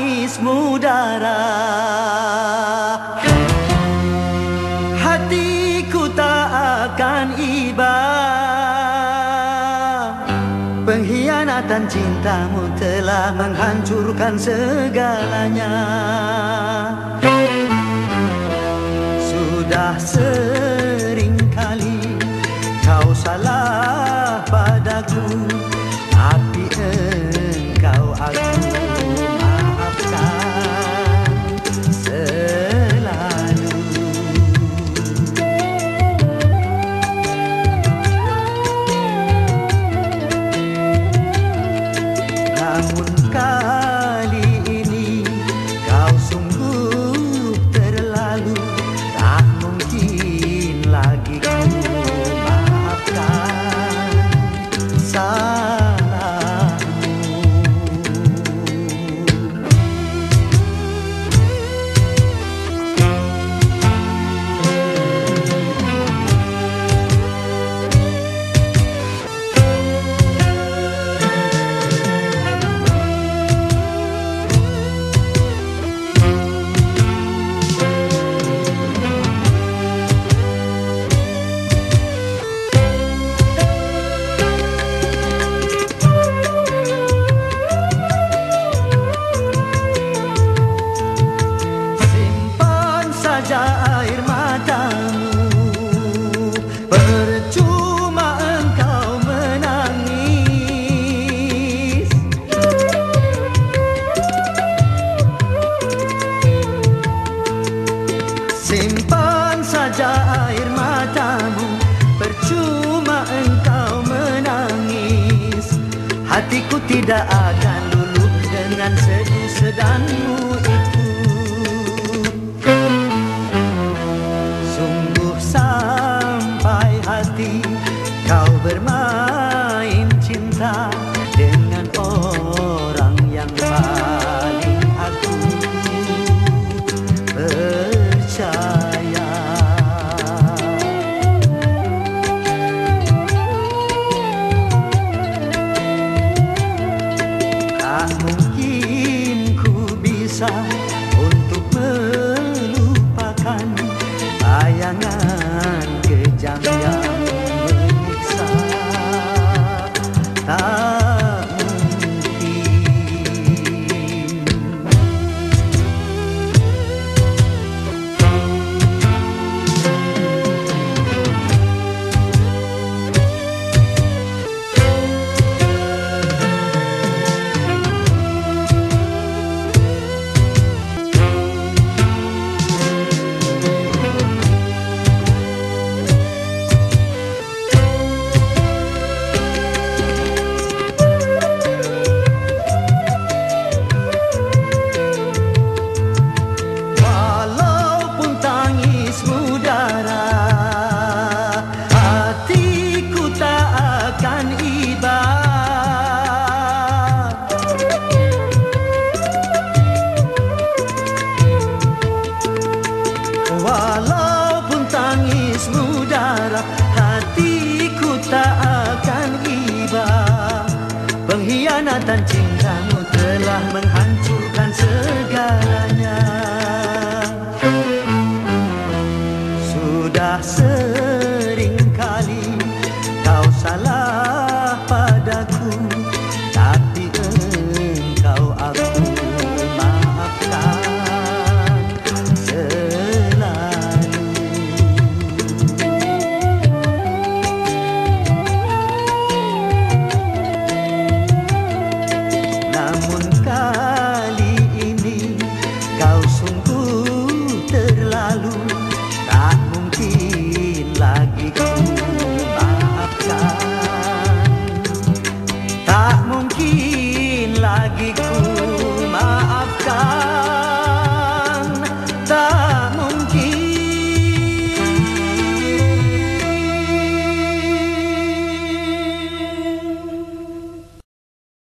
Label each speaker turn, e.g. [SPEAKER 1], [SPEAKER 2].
[SPEAKER 1] tangismu darah, hatiku tak akan iba. Pengkhianatan cintamu telah menghancurkan segalanya. Sudah sering kali kau salah padaku, tapi engkau aku maafkan selalu. Namun kali ini kau sungguh terlalu, tak mungkin lagi ku maafkan salahmu. Air matamu, percuma engkau menangis. Simpan saja air matamu, percuma engkau menangis. Hatiku tidak akan luluh dengan sedih sedanmu itu. Kau bermain cinta dengan orang yang paling aku percaya. Tak mungkin ku bisa untuk melupakan bayangan kejam yang tak mungkin. Walaupun tangismu darah, hatiku tak akan iba. Pengkhianatan cintamu telah menghancurkan segalanya. Sudah sering kali kau salah padaku, tapi engkau aku maafkan selalu. Namun kali ini kau sungguh terlalu, tak mungkin lagi ku maafkan, tak mungkin lagi ku